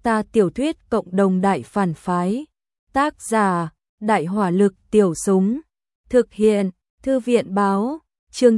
Ta tiểu thuyết cộng đồng đại phản phái. Tác giả, Đại hỏa lực tiểu súng. Thực hiện, Thư viện báo, chương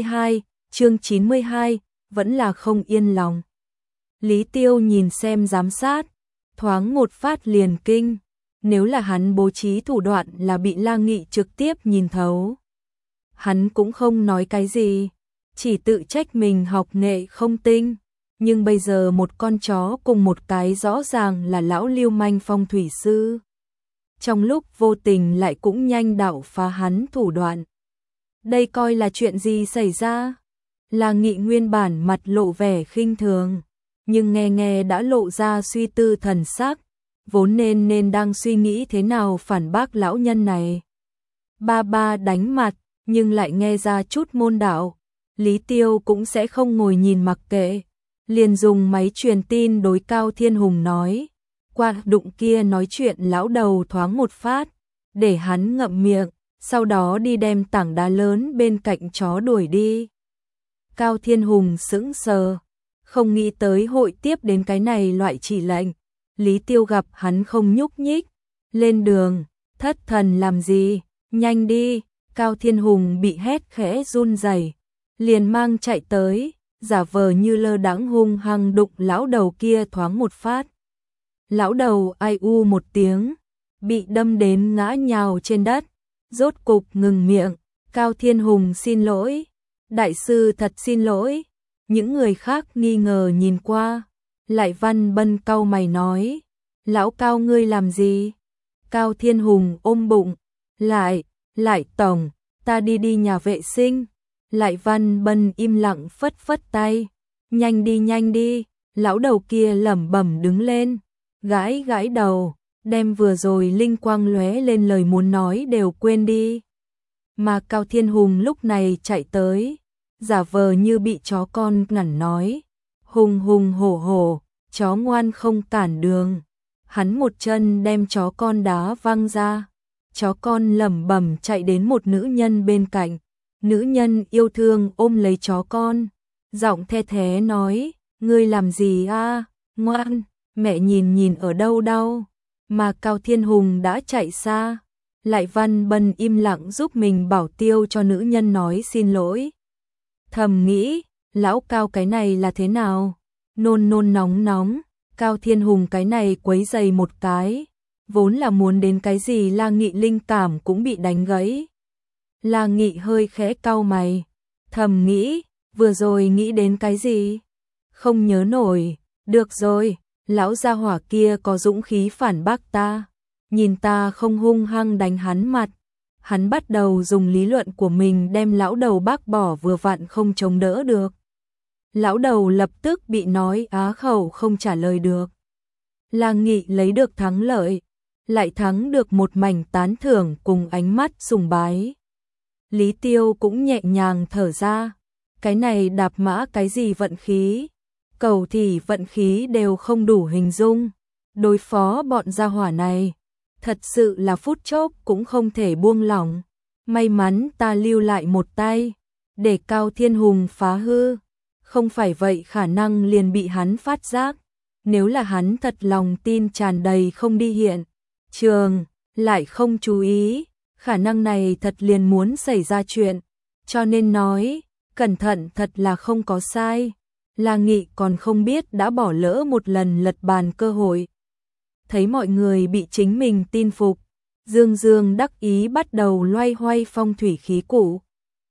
92, vẫn là không yên lòng. Lý Tiêu nhìn xem giám sát, thoáng một phát liền kinh, nếu là hắn bố trí thủ đoạn là bị La Nghị trực tiếp nhìn thấu. Hắn cũng không nói cái gì, chỉ tự trách mình học nghệ không tinh, nhưng bây giờ một con chó cùng một cái rõ ràng là lão lưu manh phong thủy sư. Trong lúc vô tình lại cũng nhanh đạo phá hắn thủ đoạn. Đây coi là chuyện gì xảy ra? La Nghị nguyên bản mặt lộ vẻ khinh thường, nhưng nghe đã lộ ra suy tư thần sắc, vốn nên đang suy nghĩ thế nào phản bác lão nhân này. Ba đánh mặt, nhưng lại nghe ra chút môn đạo, Lý Tiêu cũng sẽ không ngồi nhìn mặc kệ, liền dùng máy truyền tin đối Cao Thiên Hùng nói, qua đụng kia nói chuyện lão đầu thoáng một phát, để hắn ngậm miệng, sau đó đi đem tảng đá lớn bên cạnh chó đuổi đi. Cao Thiên Hùng sững sờ, không nghĩ tới hội tiếp đến cái này loại chỉ lệnh. Lý Tiêu gặp hắn không nhúc nhích, lên đường, thất thần làm gì, nhanh đi. Cao Thiên Hùng bị hét khẽ run rẩy, liền mang chạy tới, giả vờ như lơ đãng hung hăng đụng lão đầu kia thoáng một phát. Lão đầu ai u một tiếng, bị đâm đến ngã nhào trên đất, rốt cục ngừng miệng. Cao Thiên Hùng xin lỗi, đại sư thật xin lỗi. Những người khác nghi ngờ nhìn qua, lại Văn Bân cau mày nói, lão Cao ngươi làm gì? Cao Thiên Hùng ôm bụng, lại tổng, ta đi nhà vệ sinh. Lại Văn Bân im lặng phất phất tay, nhanh đi. Lão đầu kia lẩm bẩm đứng lên, gãi đầu, đem vừa rồi linh quang lóe lên lời muốn nói đều quên đi. Mà Cao Thiên Hùng lúc này chạy tới, giả vờ như bị chó con ngăn nói, hùng hổ, chó ngoan không cản đường. Hắn một chân đem chó con đá văng ra, chó con lẩm bẩm chạy đến một nữ nhân bên cạnh, nữ nhân yêu thương ôm lấy chó con, giọng the thế nói, ngươi làm gì a, ngoan, mẹ nhìn ở đâu đau. Mà Cao Thiên Hùng đã chạy xa, lại Văn Bân im lặng giúp mình bảo tiêu cho nữ nhân nói xin lỗi. Thầm nghĩ, lão Cao cái này là thế nào? Nôn nóng, Cao Thiên Hùng cái này quấy giày một cái, vốn là muốn đến cái gì La Nghị linh cảm cũng bị đánh gãy. La Nghị hơi khẽ cau mày, thầm nghĩ, vừa rồi nghĩ đến cái gì? Không nhớ nổi, được rồi, lão gia hỏa kia có dũng khí phản bác ta, nhìn ta không hung hăng đánh hắn mặt. Hắn bắt đầu dùng lý luận của mình đem lão đầu bác bỏ vừa vặn không chống đỡ được. Lão đầu lập tức bị nói á khẩu không trả lời được. La Nghị lấy được thắng lợi, lại thắng được một mảnh tán thưởng cùng ánh mắt sùng bái. Lý Tiêu cũng nhẹ nhàng thở ra, cái này đạp mã cái gì vận khí, cầu thì vận khí đều không đủ hình dung. Đối phó bọn gia hỏa này, thật sự là phút chốc cũng không thể buông lỏng. May mắn ta lưu lại một tay, để Cao Thiên Hùng phá hư, không phải vậy khả năng liền bị hắn phát giác. Nếu là hắn thật lòng tin tràn đầy không đi hiện trường, lại không chú ý, khả năng này thật liền muốn xảy ra chuyện. Cho nên nói, cẩn thận thật là không có sai. La Nghị còn không biết đã bỏ lỡ một lần lật bàn cơ hội. Thấy mọi người bị chính mình tin phục, Dương đắc ý bắt đầu loay hoay phong thủy khí cụ.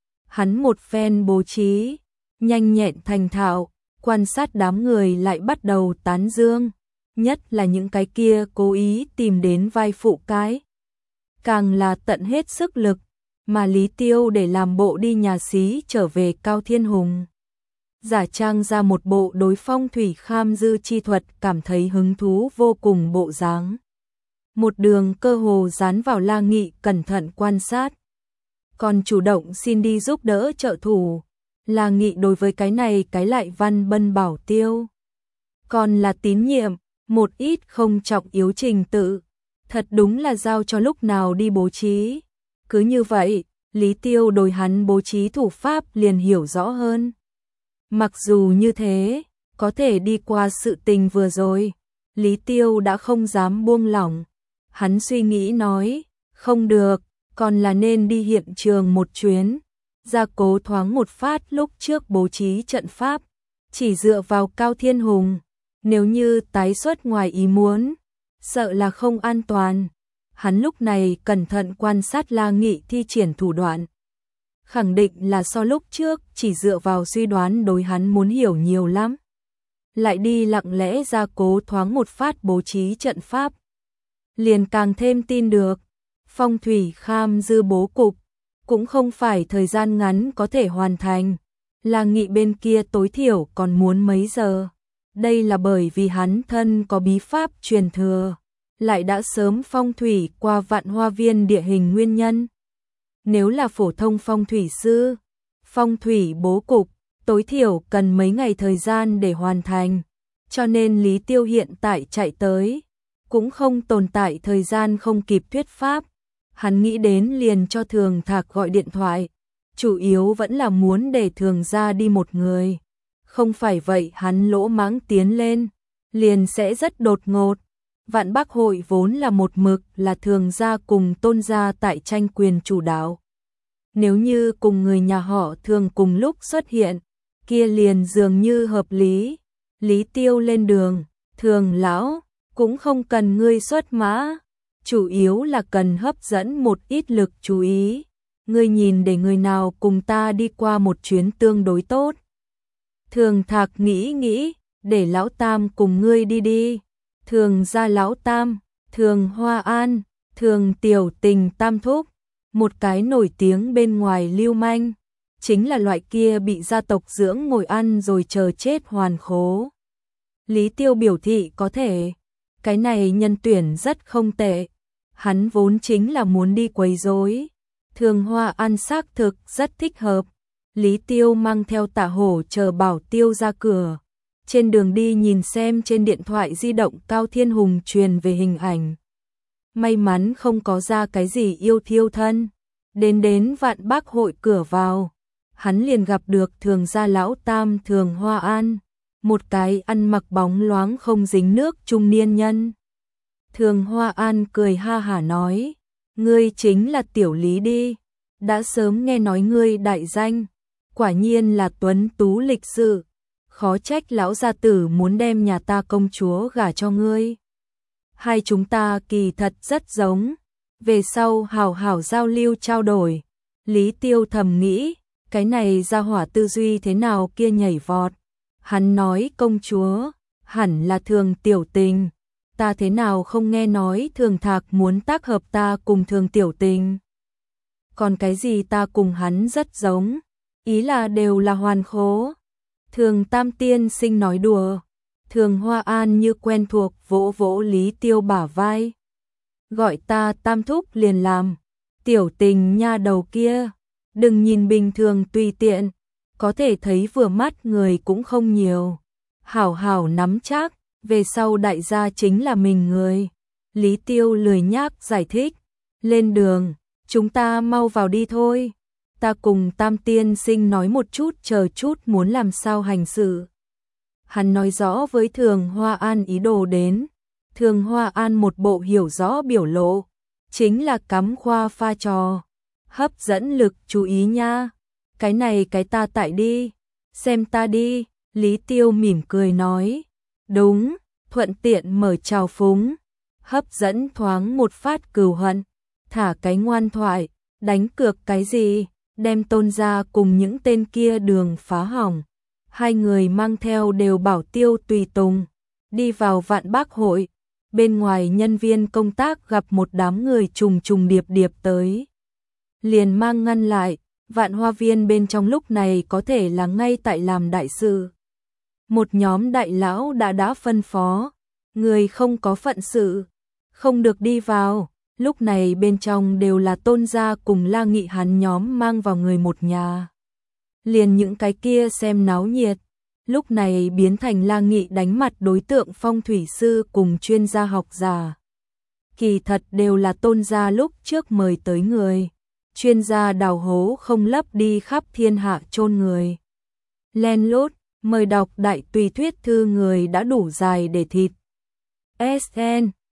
Hắn một phen bố trí, nhanh nhẹn thành thạo, quan sát đám người lại bắt đầu tán dương, nhất là những cái kia cố ý tìm đến vai phụ cái. Càng là tận hết sức lực, mà Lý Tiêu để làm bộ đi nhà xí trở về Cao Thiên Hùng. Giả trang ra một bộ đối phong thủy kham dư chi thuật cảm thấy hứng thú vô cùng bộ dáng. Một đường cơ hồ dán vào La Nghị cẩn thận quan sát. Còn chủ động xin đi giúp đỡ trợ thủ. La Nghị đối với cái này cái lại Văn Bân bảo tiêu. Còn là tín nhiệm, một ít không trọng yếu trình tự. Thật đúng là giao cho lúc nào đi bố trí. Cứ như vậy, Lý Tiêu đối hắn bố trí thủ pháp liền hiểu rõ hơn. Mặc dù như thế, có thể đi qua sự tình vừa rồi, Lý Tiêu đã không dám buông lỏng. Hắn suy nghĩ nói, không được, còn là nên đi hiện trường một chuyến. Gia cố thoáng một phát lúc trước bố trí trận pháp, chỉ dựa vào Cao Thiên Hùng. Nếu như tái xuất ngoài ý muốn, sợ là không an toàn. Hắn lúc này cẩn thận quan sát La Nghị thi triển thủ đoạn. Khẳng định là so lúc trước chỉ dựa vào suy đoán đối hắn muốn hiểu nhiều lắm. Lại đi lặng lẽ gia cố thoáng một phát bố trí trận pháp. Liền càng thêm tin được, phong thủy kham dư bố cục, cũng không phải thời gian ngắn có thể hoàn thành. La Nghị bên kia tối thiểu còn muốn mấy giờ. Đây là bởi vì hắn thân có bí pháp truyền thừa, lại đã sớm phong thủy qua Vạn Hoa Viên địa hình nguyên nhân. Nếu là phổ thông phong thủy sư, phong thủy bố cục, tối thiểu cần mấy ngày thời gian để hoàn thành. Cho nên Lý Tiêu hiện tại chạy tới, cũng không tồn tại thời gian không kịp thuyết pháp. Hắn nghĩ đến liền cho Thường Thạc gọi điện thoại, chủ yếu vẫn là muốn để Thường ra đi một người. Không phải vậy hắn lỗ mãng tiến lên, liền sẽ rất đột ngột. Vạn Bắc hội vốn là một mực là Thường gia cùng Tôn gia tại tranh quyền chủ đạo. Nếu như cùng người nhà họ Thường cùng lúc xuất hiện, kia liền dường như hợp lý. Lý Tiêu lên đường, Thường lão, cũng không cần ngươi xuất mã, chủ yếu là cần hấp dẫn một ít lực chú ý. Ngươi nhìn để người nào cùng ta đi qua một chuyến tương đối tốt. Thường Thạc nghĩ, để lão Tam cùng ngươi đi đi. Thường gia lão Tam, Thường Hoa An, Thường Tiểu Tình Tam thúc, một cái nổi tiếng bên ngoài lưu manh, chính là loại kia bị gia tộc dưỡng ngồi ăn rồi chờ chết hoàn khố. Lý Tiêu biểu thị có thể, cái này nhân tuyển rất không tệ. Hắn vốn chính là muốn đi quấy rối. Thường Hoa An xác thực rất thích hợp. Lý Tiêu mang theo Tạ Hổ chờ Bảo Tiêu ra cửa. Trên đường đi nhìn xem trên điện thoại di động Cao Thiên Hùng truyền về hình ảnh. May mắn không có ra cái gì yêu thiêu thân. Đến Vạn Bắc hội cửa vào, hắn liền gặp được Thường gia lão Tam Thường Hoa An, một cái ăn mặc bóng loáng không dính nước trung niên nhân. Thường Hoa An cười ha hả nói, ngươi chính là Tiểu Lý đi, đã sớm nghe nói ngươi đại danh, quả nhiên là tuấn tú lịch sự, khó trách lão gia tử muốn đem nhà ta công chúa gả cho ngươi. Hai chúng ta kỳ thật rất giống, về sau hảo hảo giao lưu trao đổi. Lý Tiêu thầm nghĩ, cái này gia hỏa tư duy thế nào kia nhảy vọt. Hắn nói công chúa, hẳn là Thường Tiểu Tình, ta thế nào không nghe nói Thường Thạc muốn tác hợp ta cùng Thường Tiểu Tình. Còn cái gì ta cùng hắn rất giống, ý là đều là hoàn khố. Thường Tam tiên sinh nói đùa. Thường Hoa An như quen thuộc vỗ vỗ Lý Tiêu bả vai. Gọi ta Tam thúc liền làm. Tiểu Tình nha đầu kia, đừng nhìn bình thường tùy tiện, có thể thấy vừa mắt người cũng không nhiều. Hảo hảo nắm chắc, về sau đại gia chính là mình người. Lý Tiêu lười nhác giải thích. Lên đường, chúng ta mau vào đi thôi. Ta cùng Tam tiên sinh nói một chút chờ chút muốn làm sao hành sự. Hắn nói rõ với Thường Hoa An ý đồ đến. Thường Hoa An một bộ hiểu rõ biểu lộ, chính là cắm khoa pha trò, hấp dẫn lực chú ý nha. Cái này cái ta tại đi, xem ta đi. Lý Tiêu mỉm cười nói, đúng, thuận tiện mở trào phúng, hấp dẫn thoáng một phát cừu hận, thả cái ngoan thoại, đánh cược cái gì, đem Tôn gia cùng những tên kia đường phá hỏng. Hai người mang theo đều bảo tiêu tùy tùng, đi vào Vạn Bắc hội. Bên ngoài nhân viên công tác gặp một đám người trùng trùng điệp điệp tới. Liền mang ngăn lại, Vạn Hoa Viên bên trong lúc này có thể là ngay tại làm đại sự. Một nhóm đại lão đã phân phó, người không có phận sự, không được đi vào. Lúc này bên trong đều là Tôn gia cùng La Nghị hắn nhóm mang vào người một nhà. Liền những cái kia xem náo nhiệt, lúc này biến thành La Nghị đánh mặt đối tượng phong thủy sư cùng chuyên gia học giả. Kỳ thật đều là Tôn gia lúc trước mời tới người, chuyên gia đào hố không lấp đi khắp thiên hạ chôn người. Len lút, mời đọc đại tùy thuyết thư người đã đủ dài để thịt. SN